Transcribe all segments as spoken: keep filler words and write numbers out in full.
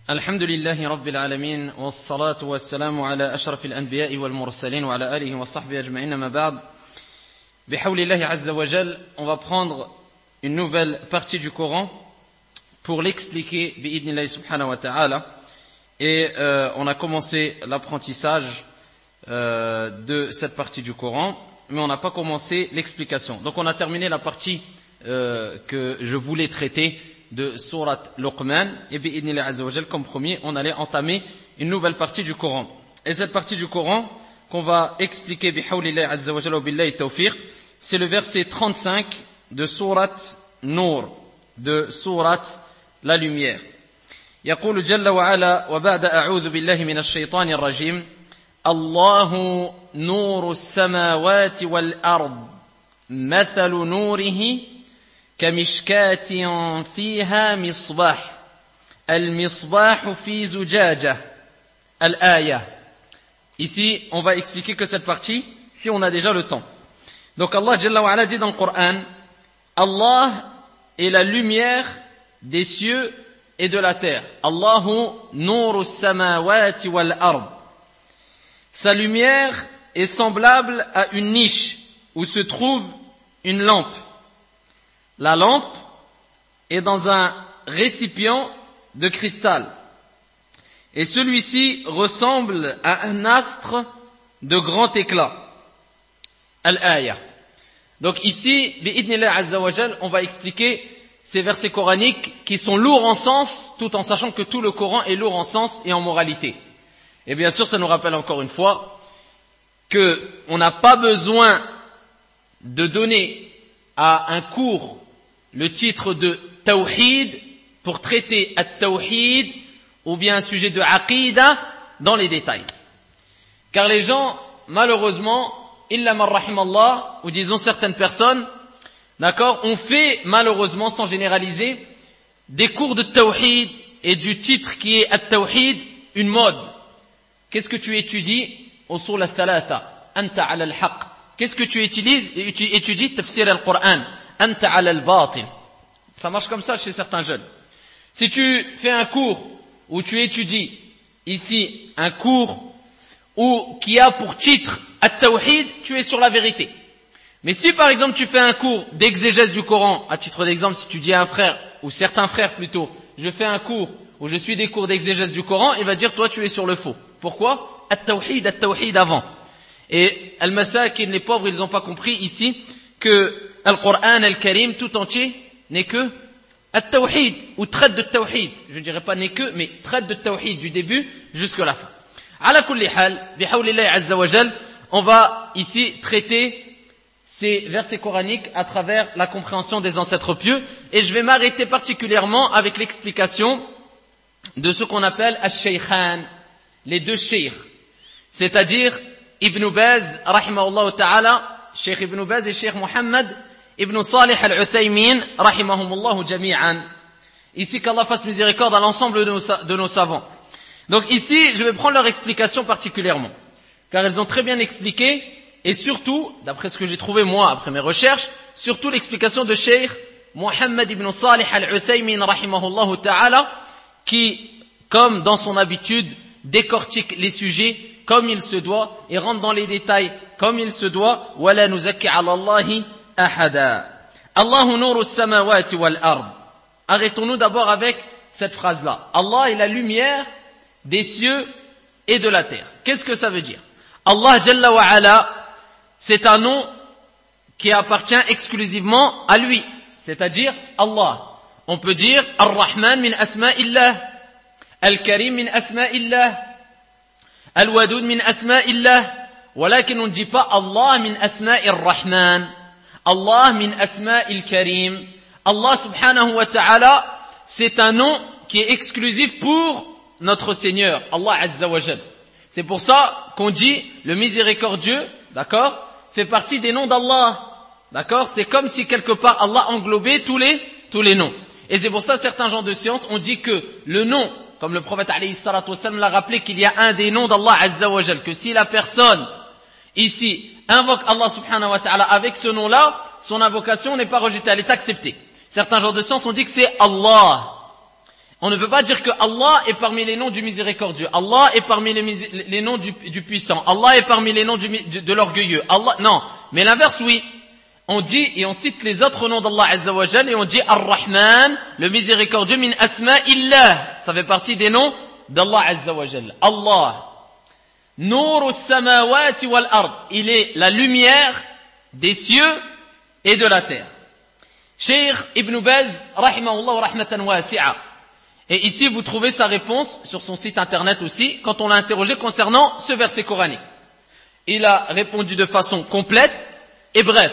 الحمد لله رب العالمين والصلاة والسلام على أشرف الأنبياء والمرسلين وعلى آله وصحبه أجمعين ما بعد بحول الله عز وجل on va prendre une nouvelle partie du Coran pour l'expliquer bi'idnillahi subhanahu wa ta'ala et euh, on a commencé l'apprentissage euh, de cette partie du Coran mais on n'a pas commencé l'explication donc on a terminé la partie euh, que je voulais traiter de Surat Luqman et bi'idnillahi azza wa jal comme promis on allait entamer une nouvelle partie du Coran et cette partie du Coran qu'on va expliquer bihawlillahi azza wa jal wa billahi tawfiq c'est le verset trente-cinq de Surat Nur de Surat la lumière يقول جل وعلا وبعد أعوذ بالله من الشيطان الرجيم الله نور السماوات والأرض مثل نوره كمشكاة فيها مصباح المصباح في زجاجة الآية. Ici, on va expliquer que cette partie, si on a déjà le temps. Donc Allah Jalla wa Ala dit dans le Coran, Allah est la lumière des cieux et de la terre. Allahu nuru samawati wal ard. Sa lumière est semblable à une niche où se trouve une lampe. La lampe est dans un récipient de cristal. Et celui-ci ressemble à un astre de grand éclat. Al-Aya. Donc ici, bi'idnillah azza wa jal, on va expliquer ces versets coraniques qui sont lourds en sens, tout en sachant que tout le Coran est lourd en sens et en moralité. Et bien sûr, ça nous rappelle encore une fois que on n'a pas besoin de donner à un cours le titre de Tawhid pour traiter at-Tawhid ou bien un sujet de Aqidah dans les détails. Car les gens, malheureusement, illa man rahimallah, ou disons certaines personnes, d'accord, ont fait, malheureusement, sans généraliser, des cours de Tawhid et du titre qui est at-Tawhid, une mode. Qu'est-ce que tu étudies? Usul al-thalatha, anta ala al-haq. Qu'est-ce que tu utilises? Et tu étudies tafsir al-Qur'an. Anta ala al-batil. Ça marche comme ça chez certains jeunes. Si tu fais un cours où tu étudies ici un cours où qui a pour titre at-tawhid, tu es sur la vérité. Mais si par exemple tu fais un cours d'exégèse du Coran, à titre d'exemple, si tu dis à un frère ou certains frères plutôt, je fais un cours où je suis des cours d'exégèse du Coran, il va dire toi tu es sur le faux. Pourquoi? At-tawhid, at-tawhid avant. Et al-masakin, les pauvres, ils n'ont pas compris ici que Al-Qur'an al-Karim tout entier n'est que at-tawhid ou traite de tawhid. Je ne dirais pas n'est que, mais traite de tawhid du début jusqu'à la fin. Ala kulli hal, bihawlillahi azza wa jal, on va ici traiter ces versets coraniques à travers la compréhension des ancêtres pieux et je vais m'arrêter particulièrement avec l'explication de ce qu'on appelle al-shaykhan, les deux sheikhs, c'est-à-dire Ibn Baz, rahimahullah ta'ala, Cheikh Ibn Baz et Cheikh Mohammed Ibn Salih al-Uthaymin, rahimahumullah jami'an. Ici, qu'Allah fasse miséricorde à l'ensemble de nos, de nos savants. Donc ici, je vais prendre leur explication particulièrement, car elles ont très bien expliqué, et surtout, d'après ce que j'ai trouvé moi après mes recherches, surtout l'explication de Cheikh Mohammed Ibn Salih al-Uthaymin, rahimahullah ta'ala, qui, comme dans son habitude, décortique les sujets comme il se doit et rentre dans les détails comme il se doit. وَلَا نُزَكِّ عَلَى اللَّهِ أَحَدًا. Allahu nuru samawati wal ard. Arrêtons-nous d'abord avec cette phrase-là. Allah est la lumière des cieux et de la terre. Qu'est-ce que ça veut dire? Allah Jalla wa Ala, c'est un nom qui appartient exclusivement à lui, c'est-à-dire Allah. On peut dire Ar-Rahman min asma'illah, Al-Karim min asma'illah, Al-Wadud min asma'illah, ولكن on ne dit pas Allah min asma'ir Rahman, Allah min asma'il Karim. Allah subhanahu wa ta'ala, c'est un nom qui est exclusif pour notre Seigneur, Allah azza wa jal. C'est pour ça qu'on dit le miséricordieux, d'accord, fait partie des noms d'Allah, d'accord. C'est comme si quelque part Allah englobait tous les tous les noms. Et c'est pour ça certains gens de science ont dit que le nom, comme le prophète alayhi salatu wassalam l'a rappelé, qu'il y a un des noms d'Allah azza wa jal, que si la personne ici invoque Allah subhanahu wa ta'ala avec ce nom-là, son invocation n'est pas rejetée, elle est acceptée. Certains gens de science ont dit que c'est Allah. On ne peut pas dire que Allah est parmi les noms du miséricordieux. Allah est parmi les, les noms du, du puissant. Allah est parmi les noms du, de, de l'orgueilleux. Allah, non. Mais l'inverse, oui. On dit et on cite les autres noms d'Allah Azza wa Jal et on dit Ar-Rahman, le miséricordieux, min asma'illah. Ça fait partie des noms d'Allah Azza wa Jal. Allah. Nour as-samawati wal ard. Il est la lumière des cieux et de la terre. Cheikh Ibn Baz, rahimahullah wa rahmatan wasi'a. Et ici, vous trouvez sa réponse sur son site internet aussi, quand on l'a interrogé concernant ce verset coranique. Il a répondu de façon complète et brève.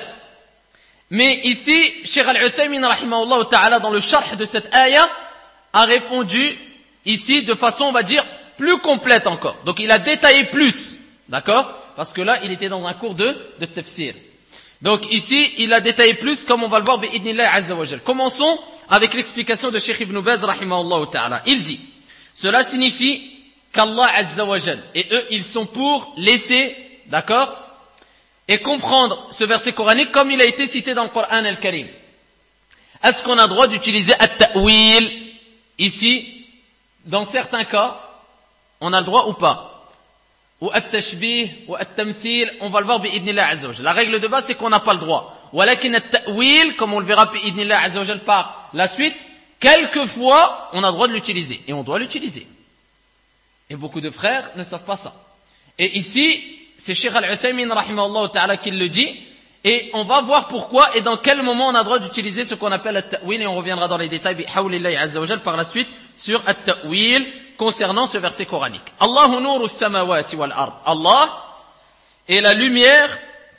Mais ici, Cheikh Al-Uthaymin, rahimahullah ta'ala, dans le sharh de cette ayah, a répondu ici de façon, on va dire, plus complète encore. Donc il a détaillé plus, d'accord? Parce que là, il était dans un cours de, de tafsir. Donc ici, il a détaillé plus, comme on va le voir, bi'idnillah azza wa jal. Commençons avec l'explication de Cheikh Ibn Baz, rahimahullah ta'ala. Il dit, cela signifie qu'Allah azza wa jal, et eux, ils sont pour laisser, d'accord, et comprendre ce verset coranique comme il a été cité dans le Coran al-Karim. Est-ce qu'on a droit d'utiliser at-ta'wil ici? Dans certains cas, on a le droit ou pas? Ou at-tashbih, ou at-tamthil, on va le voir bi'idnillah azza wa jal. La règle de base, c'est qu'on n'a pas le droit. Walakin at-ta'wil, comme on le verra bi'idnillah azza wa jal par la suite, quelquefois, on a le droit de l'utiliser. Et on doit l'utiliser. Et beaucoup de frères ne savent pas ça. Et ici, c'est Cheikh Al-Uthaymin, rahimahullah ta'ala, qui le dit. Et on va voir pourquoi et dans quel moment on a le droit d'utiliser ce qu'on appelle at-ta'wil. Et on reviendra dans les détails, bi'hawlillahi azza wa jal, par la suite, sur at-ta'wil, concernant ce verset coranique. Allahu nuru as-samawati wal ard. Allah est la lumière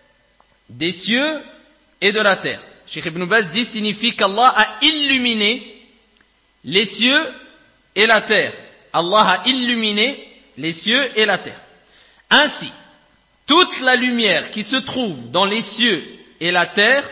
des cieux et de la terre. Cheikh Ibn Baz dit, signifie qu'Allah a illuminé les cieux et la terre. Allah a illuminé les cieux et la terre. Ainsi, toute la lumière qui se trouve dans les cieux et la terre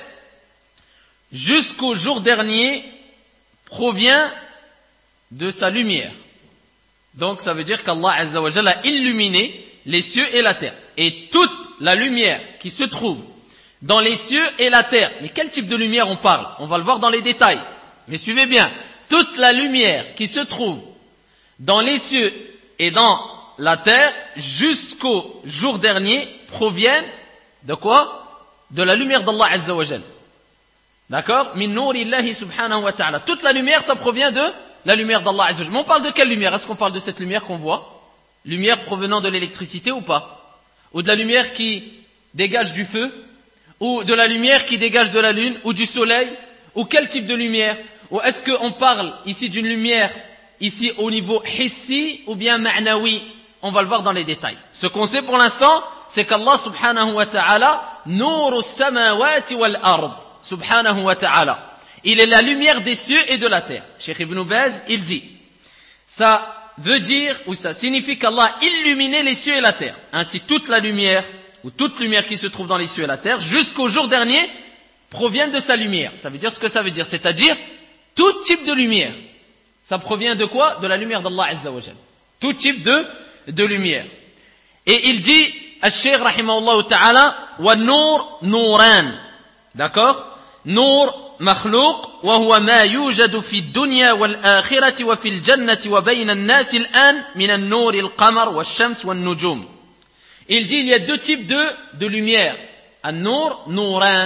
jusqu'au jour dernier provient de sa lumière. Donc ça veut dire qu'Allah Azza wa Jalla a illuminé les cieux et la terre. Et toute la lumière qui se trouve dans les cieux et la terre, mais quel type de lumière on parle? On va le voir dans les détails. Mais suivez bien, toute la lumière qui se trouve dans les cieux et dans la terre jusqu'au jour dernier proviennent de quoi? De la lumière d'Allah Azza wa Jalla. D'accord? Min nourillahi subhanahu wa ta'ala. Toute la lumière, ça provient de la lumière d'Allah Azza wa Jalla. Mais on parle de quelle lumière? Est-ce qu'on parle de cette lumière qu'on voit? Lumière provenant de l'électricité ou pas? Ou de la lumière qui dégage du feu? Ou de la lumière qui dégage de la lune? Ou du soleil? Ou quel type de lumière? Ou est-ce qu'on parle ici d'une lumière ici au niveau hissi ou bien ma'nawi? On va le voir dans les détails. Ce qu'on sait pour l'instant, c'est qu'Allah subhanahu wa ta'ala, nour as-samawati wal ard, subhanahu wa ta'ala. Il est la lumière des cieux et de la terre. Cheikh Ibn Baz, il dit, ça veut dire, ou ça signifie qu'Allah a illuminé les cieux et la terre. Ainsi, toute la lumière, ou toute lumière qui se trouve dans les cieux et la terre, jusqu'au jour dernier, provient de sa lumière. Ça veut dire ce que ça veut dire, c'est-à-dire, tout type de lumière. Ça provient de quoi? De la lumière d'Allah Azza wa Jalla. Tout type de, de lumière. Et il dit, Al-Shaykh rahimahullah ta'ala, wa nour nouran. D'accord? Nour مخلوق وهو ما يوجد في الدنيا والآخرة وفي الجنة وبين الناس الآن من النور القمر والشمس والنجوم. Il dit il y a deux types de, de lumière. An-Nour, Nouran.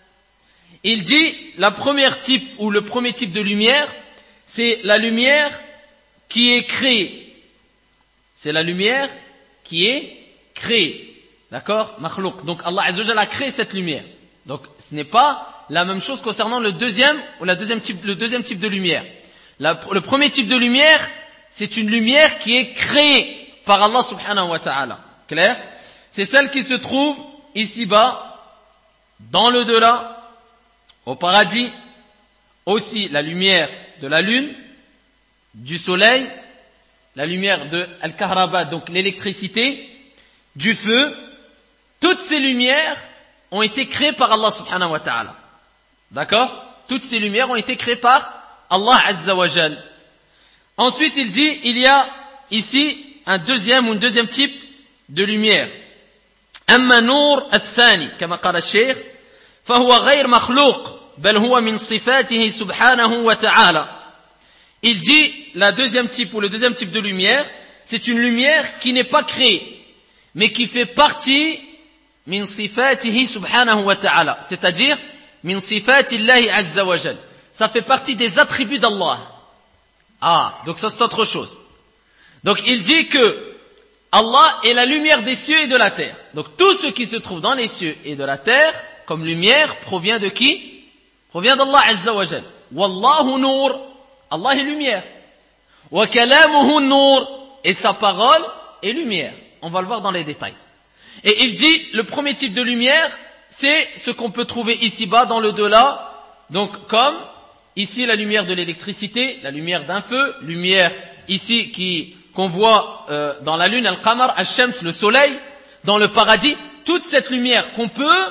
Il dit la première type ou le premier type de lumière, c'est la lumière qui est créée. C'est la lumière qui est créée. D'accord? Makhlouq. Donc Allah Azza wa Jalla a créé cette lumière. Donc ce n'est pas la même chose concernant le deuxième ou la deuxième type, le deuxième type de lumière. La, le premier type de lumière, c'est une lumière qui est créée par Allah subhanahu wa ta'ala. Clair? C'est celle qui se trouve ici-bas, dans le delà, au paradis, aussi la lumière de la lune, du soleil, la lumière de Al-Kahraba, donc l'électricité, du feu. Toutes ces lumières ont été créées par Allah subhanahu wa ta'ala. D'accord? Toutes ces lumières ont été créées par Allah Azza wa Jal. Ensuite, il dit, il y a ici un deuxième ou un deuxième type de lumière. أما نور الثاني كما قال الشيخ فهو غير مخلوق بل هو من صفاته سبحانه وتعالى. Il dit, la deuxième type ou le deuxième type de lumière, c'est une lumière qui n'est pas créée, mais qui fait partie min sifatihi subhanahu wa ta'ala, c'est-à-dire min sifatillahi azza wa jal. Ça fait partie des attributs d'Allah. Ah, donc ça c'est autre chose. Donc il dit que Allah est la lumière des cieux et de la terre. Donc tout ce qui se trouve dans les cieux et de la terre, comme lumière, provient de qui? Provient d'Allah azza wa jal. Wallahu nur. Allah est lumière. Wa kalamuhu nur. Et sa parole est lumière. On va le voir dans les détails. Et il dit, le premier type de lumière, c'est ce qu'on peut trouver ici-bas dans le delà. Donc comme ici la lumière de l'électricité, la lumière d'un feu, lumière ici qui qu'on voit euh, dans la lune, al-qamar, al-shams, le soleil, dans le paradis, toute cette lumière qu'on peut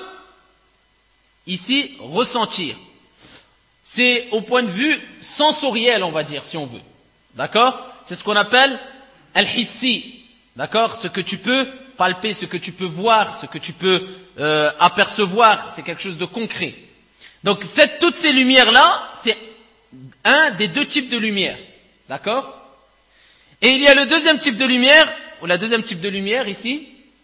ici ressentir. C'est au point de vue sensoriel, on va dire, si on veut. D'accord? C'est ce qu'on appelle al-hissi. D'accord? Ce que tu peux palper, ce que tu peux voir, ce que tu peux euh, apercevoir, c'est quelque chose de concret. Donc cette, toutes ces lumières-là, c'est un des deux types de lumière. D'accord? Et il y a le deuxième type de lumière, ou la deuxième type de lumière ici,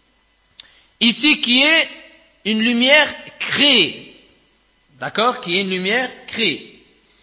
ici qui est une lumière créée. D'accord? Qui est une lumière créée.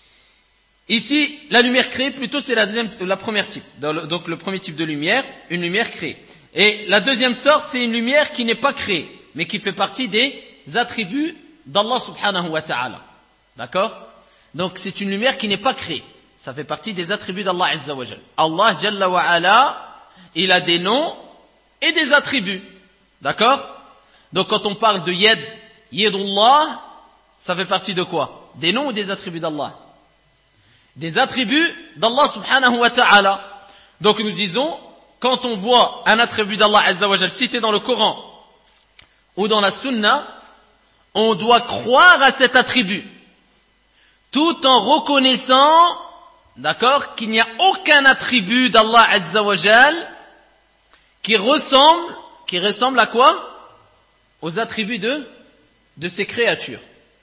Ici, la lumière créée, plutôt c'est la deuxième, la première type. Donc le premier type de lumière, une lumière créée. Et la deuxième sorte, c'est une lumière qui n'est pas créée, mais qui fait partie des attributs d'Allah subhanahu wa ta'ala. D'accord? Donc c'est une lumière qui n'est pas créée. Ça fait partie des attributs d'Allah azza wa jal. Allah jalla wa ala, il a des noms et des attributs. D'accord? Donc quand on parle de yad, yadullah, ça fait partie de quoi? Des noms ou des attributs d'Allah? Des attributs d'Allah subhanahu wa ta'ala. Donc nous disons, quand on voit un attribut d'Allah azza wa jal cité dans le Coran ou dans la Sunna, on doit croire à cet attribut, tout en reconnaissant, d'accord, qu'il n'y a aucun attribut d'Allah azza wa jal qui ressemble, qui ressemble à quoi? Aux attributs de, de ses créatures.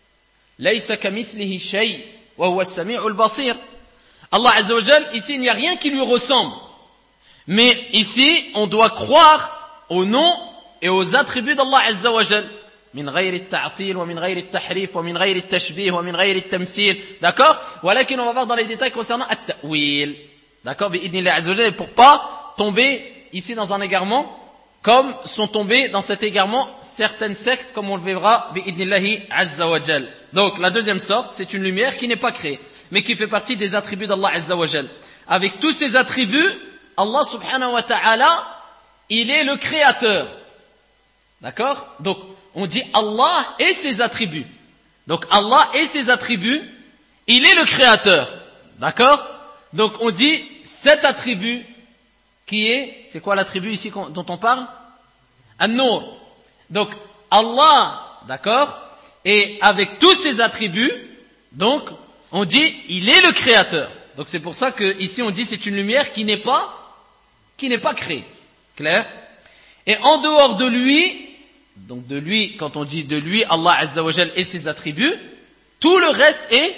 Laysa kamithlihi shay wa huwa as-sami'ul basir. Allah azza wa jal, ici il n'y a rien qui lui ressemble. Mais ici, on doit croire aux noms et aux attributs d'Allah azza wa jal. Min ghayri at-ta'til wa min ghayri at-tahrif wa min ghayri at-tashbih wa min ghayri at-tamthil. D'accord? Walakin on va voir dans les détails concernant at-ta'wil. D'accord? Bi'idnillah azza wa jal, pour pas tomber ici dans un égarement, comme sont tombés dans cet égarement certaines sectes, comme on le verra bi'idnillahi azza wa jal. Donc la deuxième sorte, c'est une lumière qui n'est pas créée, mais qui fait partie des attributs d'Allah azza wa jal. Avec tous ces attributs, Allah subhanahu wa ta'ala, il est le créateur. D'accord? Donc, on dit Allah et ses attributs. Donc, Allah et ses attributs, il est le créateur. D'accord? Donc, on dit cet attribut qui est, c'est quoi l'attribut ici dont on parle? An-Nur. Donc, Allah, d'accord? Et avec tous ses attributs, donc, on dit il est le créateur. Donc, c'est pour ça que ici on dit c'est une lumière qui n'est pas qui n'est pas créé. Clair? Et en dehors de lui, donc de lui, quand on dit de lui, Allah azza wa jal et ses attributs, tout le reste est,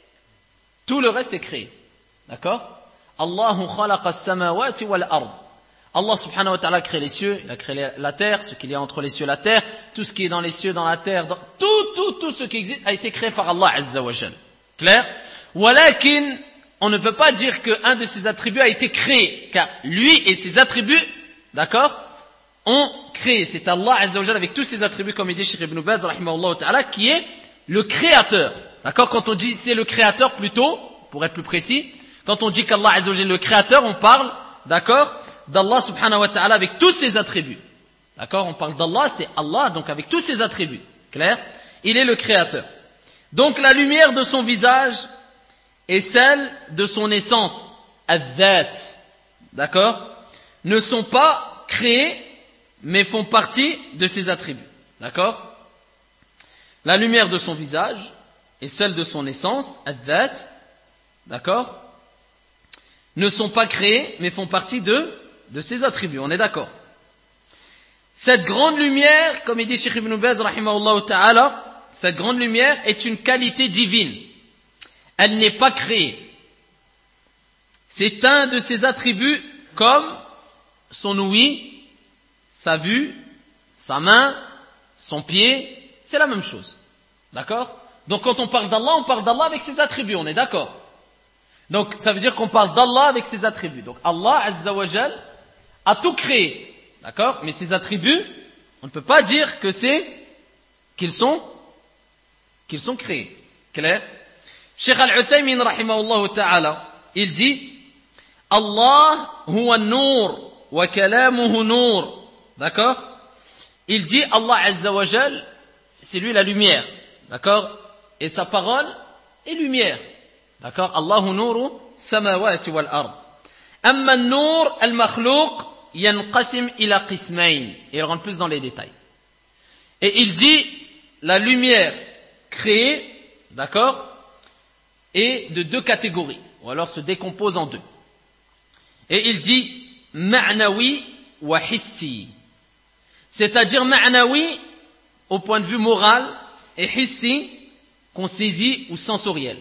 tout le reste est créé. D'accord? Allahu khalaqa as-samawati wal ard. Allah subhanahu wa ta'ala a créé les cieux, il a créé la terre, ce qu'il y a entre les cieux et la terre, tout ce qui est dans les cieux, dans la terre, dans, tout, tout, tout ce qui existe a été créé par Allah azza wa jal. Clair? Walakin, on ne peut pas dire qu'un de ses attributs a été créé, car lui et ses attributs, d'accord, ont créé. C'est Allah azza wa jal avec tous ses attributs, comme il dit Cheikh Ibn Baz, rahimahullah ta'ala, qui est le créateur. D'accord? Quand on dit c'est le créateur plutôt, pour être plus précis, quand on dit qu'Allah azza wa jal est le créateur, on parle, d'accord, d'Allah subhanahu wa ta'ala avec tous ses attributs. D'accord? On parle d'Allah, c'est Allah, donc avec tous ses attributs. Clair? Il est le créateur. Donc la lumière de son visage et celle de son essence, ad-dhat, d'accord, ne sont pas créées, mais font partie de ses attributs, d'accord. La lumière de son visage et celle de son essence, ad-dhat, d'accord, ne sont pas créées, mais font partie de, de ses attributs, on est d'accord. Cette grande lumière, comme il dit Cheikh Ibn Baz, rahimahullah ta'ala, cette grande lumière est une qualité divine. Elle n'est pas créée. c'est un de ses attributs comme son ouïe, sa vue, sa main, son pied, c'est la même chose. D'accord? Donc quand on parle d'Allah, on parle d'Allah avec ses attributs, on est d'accord? Donc ça veut dire qu'on parle d'Allah avec ses attributs. Donc Allah Azza wa Jal a tout créé, d'accord? Mais ses attributs, on ne peut pas dire que c'est qu'ils sont qu'ils sont créés. Clair? Cheikh Al-Uthaymin rahimahullah ta'ala, il dit Allah huwa an-nur wa kalamuhu nur. D'accord? Il dit Allah Azza wa Jal, c'est lui la lumière. D'accord? Et sa parole est lumière. D'accord? Allahu nuru samawati wal ard. Amma an-nur al-makhluq yanqasim ila qismayn. Et il rentre plus dans les détails. Et il dit la lumière créée, d'accord, est de deux catégories, ou alors se décompose en deux. Et il dit ma'nawi wa hissi. C'est-à-dire ma'nawi au point de vue moral et hissi qu'on saisit ou sensoriel.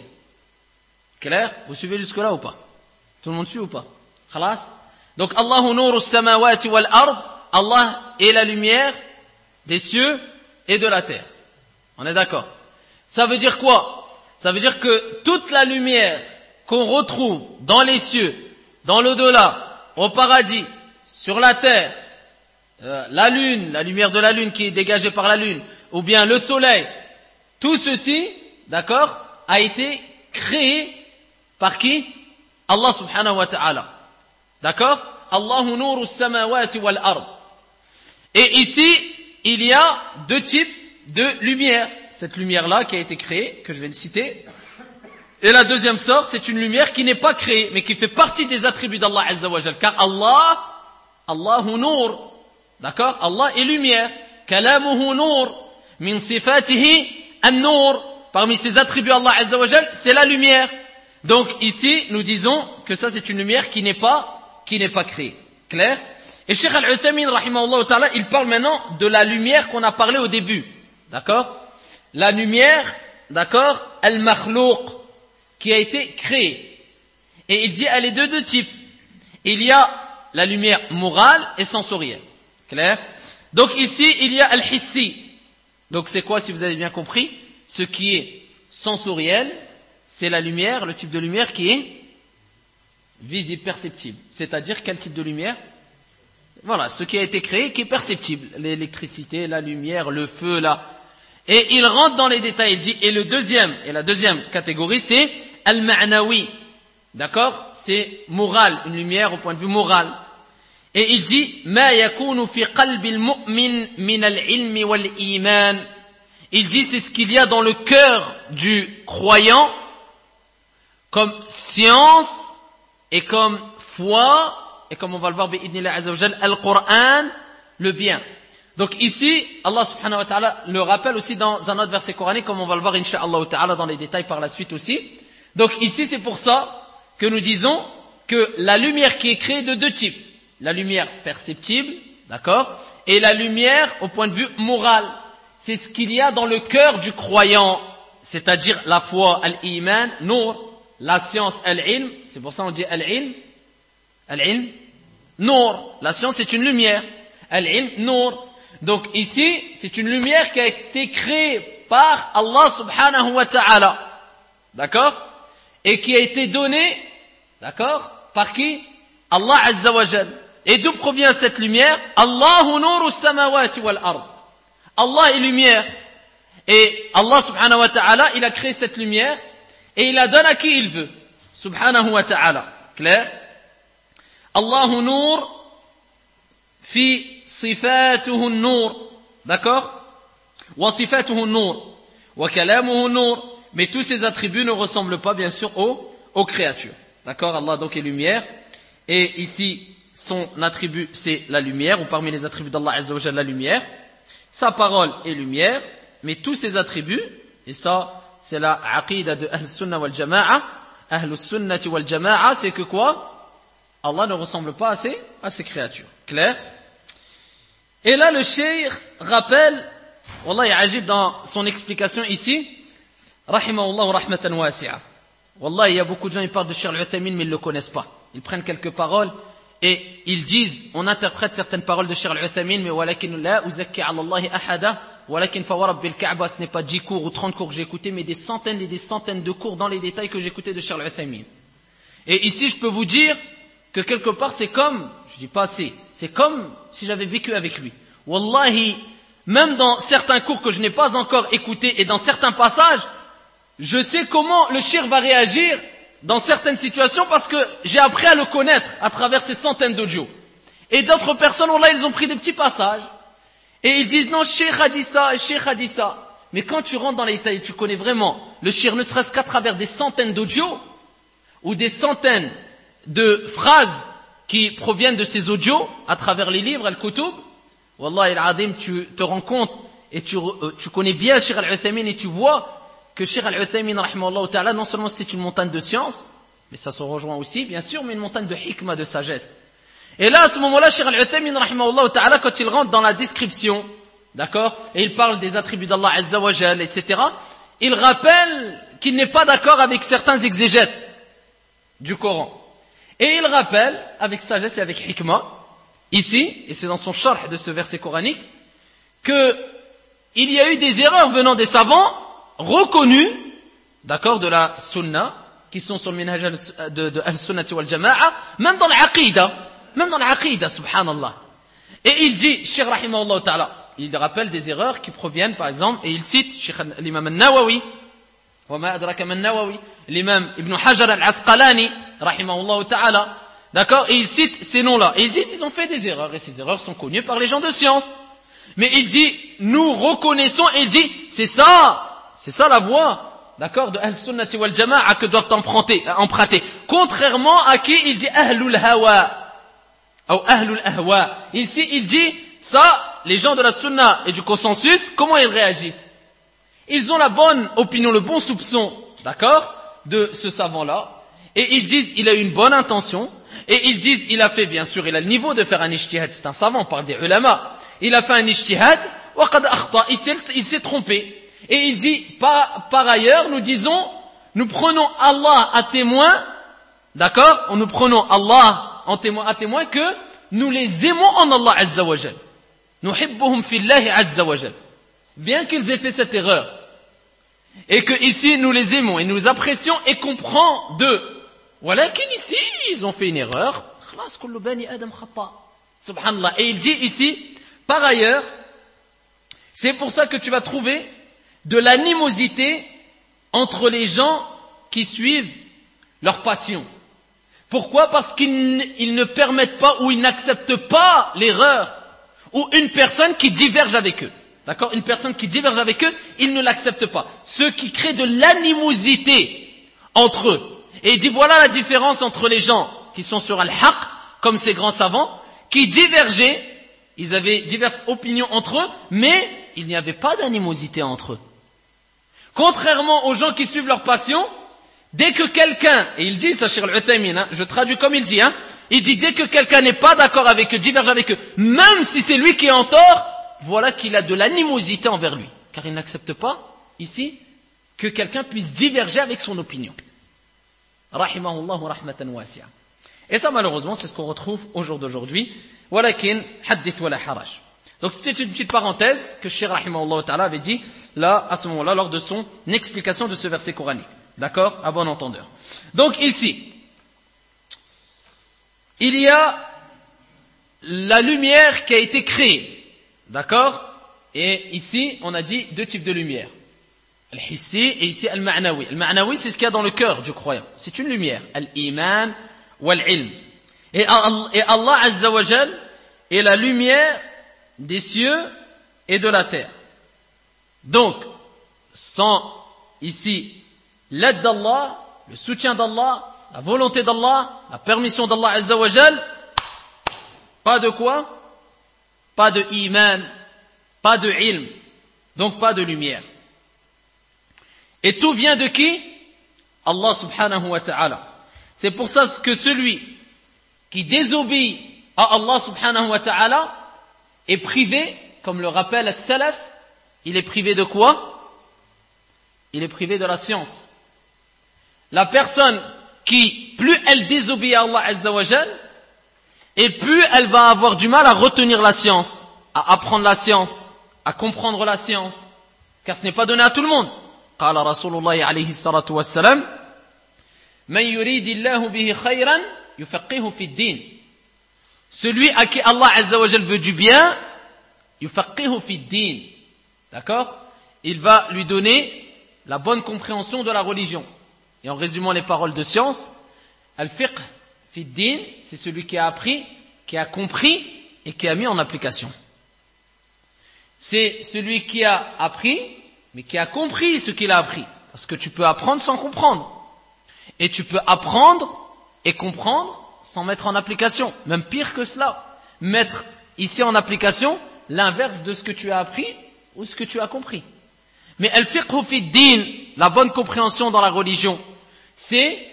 Clair? Vous suivez jusque-là ou pas? Tout le monde suit ou pas? Khalas? Donc Allahu nuru samawati wal ard, Allah est la lumière des cieux et de la terre. On est d'accord? Ça veut dire quoi? Ça veut dire que toute la lumière qu'on retrouve dans les cieux, dans l'au-delà, au paradis, sur la terre, euh, la lune, la lumière de la lune qui est dégagée par la lune, ou bien le soleil, tout ceci, d'accord, a été créé par qui? Allah subhanahu wa ta'ala. D'accord? Allahu nuru samawati wal ard. Et ici, il y a deux types de lumière. Cette lumière-là qui a été créée, que je vais le citer. Et la deuxième sorte, c'est une lumière qui n'est pas créée, mais qui fait partie des attributs d'Allah Azza wa Jal. Car Allah, Allahu nur. D'accord? Allah est lumière. Kalamuhu nur. Min sifatihi an-nur. Parmi ses attributs Allah Azza wa Jal, c'est la lumière. Donc ici, nous disons que ça c'est une lumière qui n'est pas, qui n'est pas créée. Clair? Et Cheikh Al-Uthaymin, rahimahullah ta'ala, il parle maintenant de la lumière qu'on a parlé au début. D'accord? La lumière, d'accord, al-makhlouq, qui a été créée. Et il dit, elle est de deux types. Il y a la lumière morale et sensorielle. Clair? Donc ici, il y a al-hissi. Donc c'est quoi, si vous avez bien compris? Ce qui est sensoriel, c'est la lumière, le type de lumière qui est visible, perceptible. C'est-à-dire quel type de lumière? Voilà, ce qui a été créé, qui est perceptible. L'électricité, la lumière, le feu, là. Et il rentre dans les détails, il dit, et le deuxième, et la deuxième catégorie, c'est al-ma'nawi. D'accord? C'est moral, une lumière au point de vue moral. Et il dit, ma yakunu fi qalbi al-mu'min min al-ilmi wal-iman. Il dit, c'est ce qu'il y a dans le cœur du croyant, comme science et comme foi, et comme on va le voir, bi'idnillah azza wa jal, al-Qur'an, le bien. Donc ici, Allah subhanahu wa ta'ala le rappelle aussi dans un autre verset coranique, comme on va le voir incha'Allah ta'ala dans les détails par la suite aussi. Donc ici, c'est pour ça que nous disons que la lumière qui est créée de deux types. La lumière perceptible, d'accord, et la lumière au point de vue moral. C'est ce qu'il y a dans le cœur du croyant, c'est-à-dire la foi, al-iman, nour, la science, al-ilm, c'est pour ça on dit al-ilm, al-ilm, nour, la science c'est une lumière, al-ilm, nour. Donc ici, c'est une lumière qui a été créée par Allah subhanahu wa ta'ala, d'accord, et qui a été donnée, d'accord, par qui? Allah azza wa jal. Et d'où provient cette lumière? Allahu nuru samawati wal ard. Allah est lumière. Et Allah subhanahu wa ta'ala, il a créé cette lumière et il la donne à qui il veut. Subhanahu wa ta'ala. Clair? Allahu nur fi sifatuhu nur. D'accord? Wa sifatuhu nur. Wa kalamuhu nur. Mais tous ces attributs ne ressemblent pas bien sûr aux, aux créatures. D'accord? Allah donc est lumière. Et ici, son attribut c'est la lumière, ou parmi les attributs d'Allah azza wa jalla, la lumière. Sa parole est lumière, mais tous ses attributs, et ça, c'est la aqida de Ahl Sunnah wal Jama'a, Ahl Sunnati wal Jama'a, c'est que quoi? Allah ne ressemble pas à ses, à ses créatures. Clair? Et là, le cheikh rappelle, Wallah, il est ajib dans son explication ici, Rahimahullah rahmatan wasi'a. Wallah, il y a beaucoup de gens, ils parlent de Cheikh Al-Uthaymin, mais ils ne le connaissent pas. ils prennent quelques paroles et ils disent, on interprète certaines paroles de Cheikh Al-Uthaymin, mais walakin la uzakki ala Allahi ahada, walakin fa wa rabbil Ka'ba, ce n'est pas dix cours ou trente cours que j'ai écoutés, mais des centaines et des centaines de cours dans les détails que j'ai écoutés de Cheikh Al-Uthaymin. Et ici, je peux vous dire que quelque part, c'est comme, je dis pas assez, c'est comme si j'avais vécu avec lui. Wallahi, même dans certains cours que je n'ai pas encore écoutés et dans certains passages, je sais comment le shir va réagir dans certaines situations parce que j'ai appris à le connaître à travers ces centaines d'audios. Et d'autres personnes, wallah, ils ont pris des petits passages et ils disent non, Cheikh a dit ça, Cheikh a dit ça. Mais quand tu rentres dans les détails, tu connais vraiment le shir, ne serait-ce qu'à travers des centaines d'audios ou des centaines de phrases qui proviennent de ces audios à travers les livres, al-kutub, wallah al-adim, tu te rends compte et tu, tu connais bien Cheikh Al-Uthaymin et tu vois que Cheikh Al-Uthaymin, rahimahullah ta'ala, non seulement c'est une montagne de science, mais ça se rejoint aussi, bien sûr, mais une montagne de hikmah, de sagesse. Et là, à ce moment-là, Cheikh Al-Uthaymin, rahimahullah ta'ala, quand il rentre dans la description, d'accord, et il parle des attributs d'Allah Azza wa Jal, et cetera, il rappelle qu'il n'est pas d'accord avec certains exégètes du Coran. Et il rappelle, avec sagesse et avec hikmah, ici, et c'est dans son sharh de ce verset coranique, que il y a eu des erreurs venant des savants, reconnus, d'accord, de la sunna, qui sont sur le minhaj de, de al-sunnati wal jama'a, même dans l'aqida, même dans l'aqida, subhanallah. Et il dit, Cheikh rahimahullah ta'ala, il rappelle des erreurs qui proviennent, par exemple, et il cite Cheikh l'imam al-Nawawi, wa ma adraka man Nawawi, l'imam Ibn Hajar al-Asqalani, rahimahullah ta'ala, d'accord, et il cite ces noms-là, et il dit qu'ils ont fait des erreurs, et ces erreurs sont connues par les gens de science. Mais il dit, nous reconnaissons, et il dit, c'est ça, c'est ça la voie, d'accord, de Ahl-Sunnati wal Jama'a que doivent emprunter, emprunter. Contrairement à qui il dit Ahlul Hawa, ou Ahlul Ahwa. Ici, il dit, ça, les gens de la Sunna et du consensus, comment ils réagissent? Ils ont la bonne opinion, le bon soupçon, d'accord, de ce savant-là, et ils disent, il a eu une bonne intention, et ils disent, il a fait, bien sûr, il a le niveau de faire un ijtihad, c'est un savant, on parle des ulama, il a fait un ijtihad, wa qad akhta, il s'est, il s'est trompé. Et il dit, par, par ailleurs, nous disons, nous prenons Allah à témoin, d'accord, nous prenons Allah en témoin, à témoin que nous les aimons en Allah Azza wa Jal. Nuhibbuhum fillahi Azza wa Jal. Bien qu'ils aient fait cette erreur. Et que ici, nous les aimons et nous apprécions et comprend d'eux. Voilà qu'ici, ils ont fait une erreur. Subhanallah. Et il dit ici, par ailleurs, c'est pour ça que tu vas trouver de l'animosité entre les gens qui suivent leur passion. Pourquoi? Parce qu'ils ils ne permettent pas ou ils n'acceptent pas l'erreur ou une personne qui diverge avec eux. D'accord? Une personne qui diverge avec eux, ils ne l'acceptent pas. Ce qui crée de l'animosité entre eux. Et il dit voilà la différence entre les gens qui sont sur al-haq, comme ces grands savants, qui divergeaient, ils avaient diverses opinions entre eux, mais il n'y avait pas d'animosité entre eux. Contrairement aux gens qui suivent leur passion, dès que quelqu'un, et il dit ça Cheikh Al-Uthaymin, hein, je traduis comme il dit, hein, il dit dès que quelqu'un n'est pas d'accord avec eux, diverge avec eux, même si c'est lui qui est en tort, voilà qu'il a de l'animosité envers lui. Car il n'accepte pas, ici, que quelqu'un puisse diverger avec son opinion. Rahimahullahu rahmatan wasi'a. Et ça malheureusement c'est ce qu'on retrouve au jour d'aujourd'hui. Walakin haddith wala haraj. Donc c'était une petite parenthèse que Cheikh rahimahullah ta'ala avait dit là, à ce moment-là, lors de son explication de ce verset coranique. D'accord? À bon entendeur. Donc ici, il y a la lumière qui a été créée. D'accord? Et ici, on a dit deux types de lumière. Al-hissi et ici al-ma'nawi. Al-ma'nawi, c'est ce qu'il y a dans le cœur du croyant. C'est une lumière. Al-iman wal-ilm. Et Allah Azza wa Jal est la lumière des cieux et de la terre. Donc, sans ici l'aide d'Allah, le soutien d'Allah, la volonté d'Allah, la permission d'Allah Azza wa Jal, pas de quoi? Pas de iman, pas de ilm, donc pas de lumière. Et tout vient de qui? Allah subhanahu wa ta'ala. C'est pour ça que celui qui désobéit à Allah subhanahu wa ta'ala est privé, comme le rappelle as-salaf, il est privé de quoi? Il est privé de la science. La personne qui plus elle désobéit à Allah Azza wa Jal, et plus elle va avoir du mal à retenir la science, à apprendre la science, à comprendre la science, car ce n'est pas donné à tout le monde. قال رسول الله عليه الصلاة والسلام من يريد الله به خيرا يفقهه في الدين. Celui à qui Allah Azza wa Jal veut du bien, يفقهه في الدين. D'accord? Il va lui donner la bonne compréhension de la religion. Et en résumant les paroles de science, al-fiqh fi ad-din, c'est celui qui a appris, qui a compris et qui a mis en application. C'est celui qui a appris, mais qui a compris ce qu'il a appris. Parce que tu peux apprendre sans comprendre. Et tu peux apprendre et comprendre sans mettre en application. Même pire que cela. Mettre ici en application l'inverse de ce que tu as appris ou ce que tu as compris. Mais al-fiqh fi ad-din, la bonne compréhension dans la religion, c'est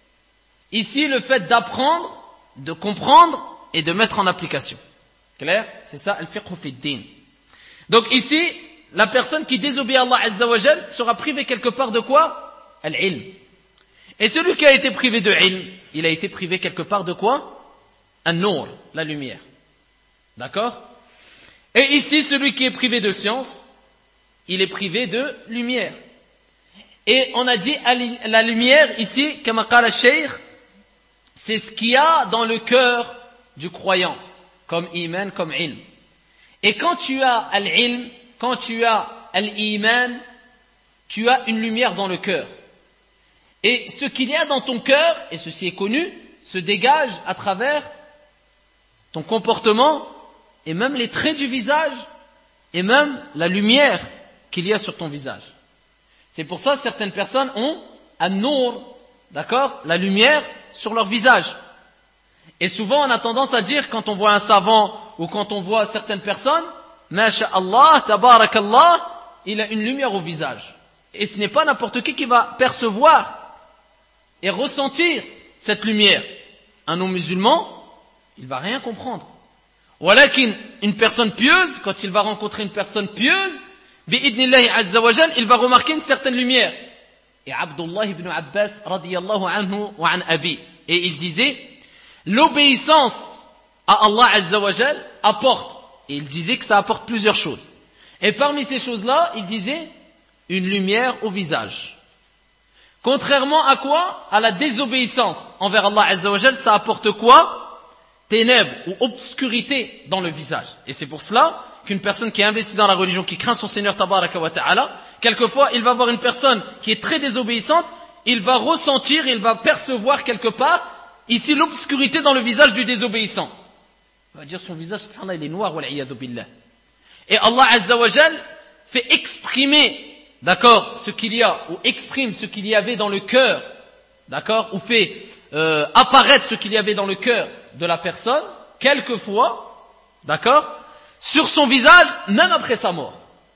ici le fait d'apprendre, de comprendre et de mettre en application. Clair? C'est ça, al-fiqh fi ad-din. Donc ici, la personne qui désobéit à Allah Azza wa Jal sera privée quelque part de quoi? Al-ilm. Et celui qui a été privé de ilm, il a été privé quelque part de quoi? An-nur, la lumière. D'accord? Et ici, celui qui est privé de science, il est privé de lumière. Et on a dit, la lumière, ici, kama qala al-shaykh, c'est ce qu'il y a dans le cœur du croyant, comme iman, comme ilm. Et quand tu as al-ilm, quand tu as al-iman, tu as une lumière dans le cœur. Et ce qu'il y a dans ton cœur, et ceci est connu, se dégage à travers ton comportement, et même les traits du visage, et même la lumière qu'il y a sur ton visage. C'est pour ça que certaines personnes ont an-nur, d'accord, la lumière sur leur visage. Et souvent on a tendance à dire, quand on voit un savant, ou quand on voit certaines personnes, Masha'Allah, Tabarakallah, il a une lumière au visage. Et ce n'est pas n'importe qui qui va percevoir et ressentir cette lumière. Un non-musulman, il va rien comprendre. Walakin, une personne pieuse, quand il va rencontrer une personne pieuse, bi'idnillahi azza wa jal, il va remarquer une certaine lumière. Et Abdullah ibn Abbas, radiyallahu anhu wa an abi, et il disait, l'obéissance à Allah azza wa jal apporte, et il disait que ça apporte plusieurs choses. Et parmi ces choses-là, il disait, une lumière au visage. Contrairement à quoi? À la désobéissance envers Allah azza wa jal, ça apporte quoi? Ténèbres ou obscurité dans le visage. Et c'est pour cela qu'une personne qui est investie dans la religion, qui craint son Seigneur tabaraka wa ta'ala, quelquefois il va voir une personne qui est très désobéissante, il va ressentir, il va percevoir quelque part, ici l'obscurité dans le visage du désobéissant. Il va dire son visage, subhanallah, il est noir, wal'iyadhu billah. Et Allah azza wa jal fait exprimer, d'accord, ce qu'il y a, ou exprime ce qu'il y avait dans le cœur, d'accord, ou fait euh, apparaître ce qu'il y avait dans le cœur de la personne, quelquefois, d'accord, sur son visage, même après sa mort.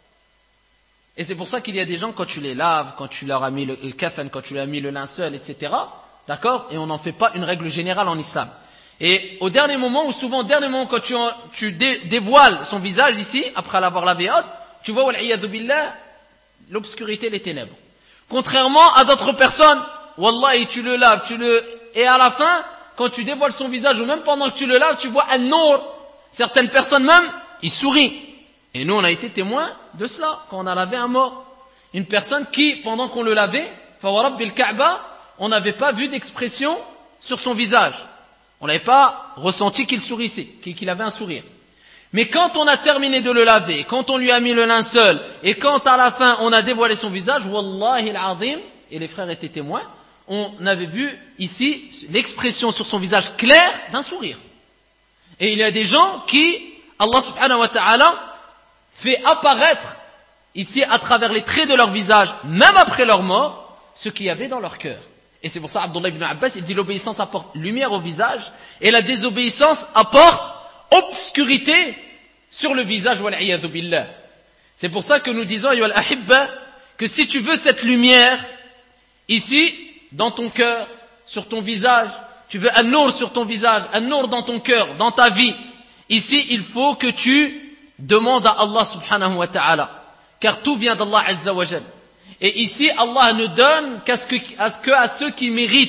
Et c'est pour ça qu'il y a des gens, quand tu les laves, quand tu leur as mis le, le kafan, quand tu leur as mis le linceul, et cetera, d'accord, et on n'en fait pas une règle générale en islam. Et au dernier moment, ou souvent au dernier moment, quand tu, en, tu dé, dévoiles son visage ici, après l'avoir lavé, tu vois, wal'iyadhu billah, l'obscurité, les ténèbres. Contrairement à d'autres personnes, wallahi, tu le laves, tu le, et à la fin, quand tu dévoiles son visage, ou même pendant que tu le laves, tu vois un nour. Certaines personnes même, ils sourient. Et nous, on a été témoins de cela, quand on a lavé un mort. Une personne qui, pendant qu'on le lavait, fawarabbil Kaaba, on n'avait pas vu d'expression sur son visage. On n'avait pas ressenti qu'il sourissait, qu'il avait un sourire. Mais quand on a terminé de le laver, quand on lui a mis le linceul, et quand à la fin on a dévoilé son visage, wallahi al-azim, et les frères étaient témoins, on avait vu ici l'expression sur son visage claire d'un sourire. Et il y a des gens qui, Allah subhanahu wa ta'ala, fait apparaître ici à travers les traits de leur visage, même après leur mort, ce qu'il y avait dans leur cœur. Et c'est pour ça Abdullah ibn Abbas, il dit l'obéissance apporte lumière au visage, et la désobéissance apporte obscurité sur le visage, wal'iyadhu billah. C'est pour ça que nous disons, ayyuhal ahibba, que si tu veux cette lumière, ici, dans ton cœur, sur ton visage, tu veux un nour sur ton visage, un nour dans ton cœur, dans ta vie, ici, il faut que tu demandes à Allah subhanahu wa ta'ala, car tout vient d'Allah azza wa jal. Et ici, Allah ne donne qu'à ce que, à ce que, à ceux qui méritent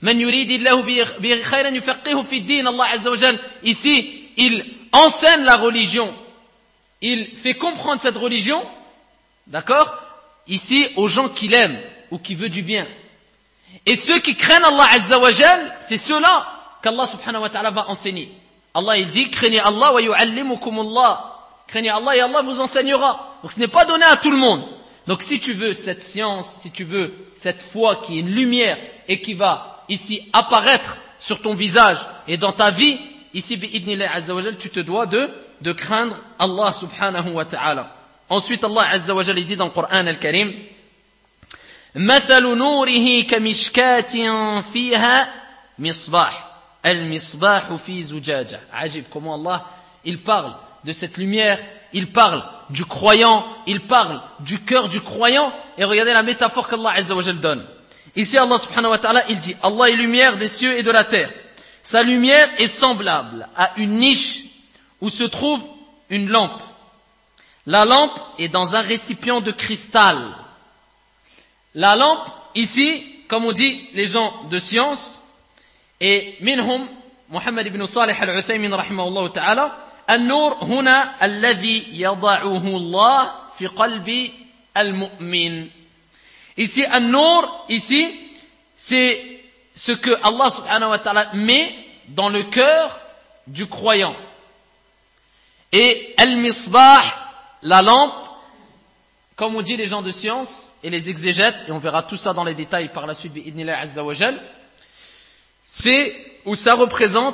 Man yuridillahu bihi khayran yufaqihu fi din. Allah Azza wa Jal, ici, il enseigne la religion. Il fait comprendre cette religion, d'accord, ici, aux gens qu'il aime ou qui veut du bien. Et ceux qui craignent Allah Azza wa Jal, c'est ceux-là qu'Allah subhanahu wa ta'ala va enseigner. Allah, il dit, craignez Allah wa yu'allimukumullah. Craignez Allah et Allah vous enseignera. Donc ce n'est pas donné à tout le monde. Donc si tu veux cette science, si tu veux cette foi qui est une lumière et qui va ici apparaître sur ton visage et dans ta vie, ici, bi'idnillah azza wa jal, tu te dois de, de craindre Allah subhanahu wa ta'ala. Ensuite, Allah azza wa jal, il dit dans le Coran al-Karim, مثل نوره كمشكاة فيها مصباح المصباح في زجاجة. عجيب comment Allah, il parle de cette lumière, il parle du croyant, il parle du cœur du croyant, et regardez la métaphore qu'Allah azza wa jal donne. Ici, Allah subhanahu wa ta'ala, il dit, Allah est lumière des cieux et de la terre. Sa lumière est semblable à une niche où se trouve une lampe. La lampe est dans un récipient de cristal. La lampe, ici, comme on dit les gens de science, et minhum, Muhammad ibn Salih al-Uthaymin rahimahullah ta'ala, النور هنا الذي يضعه الله في قلب المؤمن. Ici, النور, ici, c'est ce que Allah subhanahu wa ta'ala met dans le cœur du croyant. Et al-misbah, la lampe, comme on dit les gens de science et les exégètes, et on verra tout ça dans les détails par la suite, bi'idnillah azza wa jal, c'est où ça représente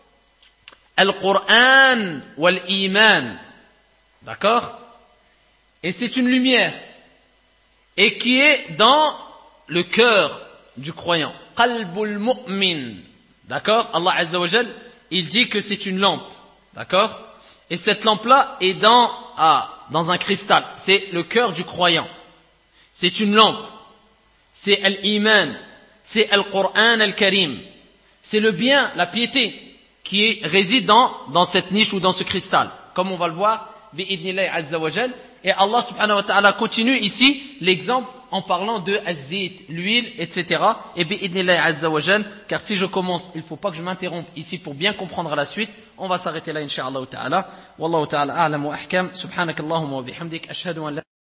Al-Qur'an wal-Iman. D'accord? Et c'est une lumière. Et qui est dans le cœur du croyant. Qalbul mu'min. D'accord? Allah Azza wa Jal, il dit que c'est une lampe. D'accord? Et cette lampe-là est dans, ah, dans un cristal. C'est le cœur du croyant. C'est une lampe. C'est Al-Iman. C'est Al-Qur'an Al-Karim. C'est le bien, la piété, qui réside dans, dans cette niche ou dans ce cristal. Comme on va le voir, bi'idnillahi azza wa jal. Et Allah subhanahu wa ta'ala continue ici l'exemple en parlant de azit, l'huile, et cetera. Et bi'idnillahi azza wa jal. Car si je commence, il ne faut pas que je m'interrompe ici pour bien comprendre la suite. On va s'arrêter là, insha'Allah ta'ala. Wallahu ta'ala a'lam wa ahkam. Subhanakallahumma wa bihamdik. Ashhadu an la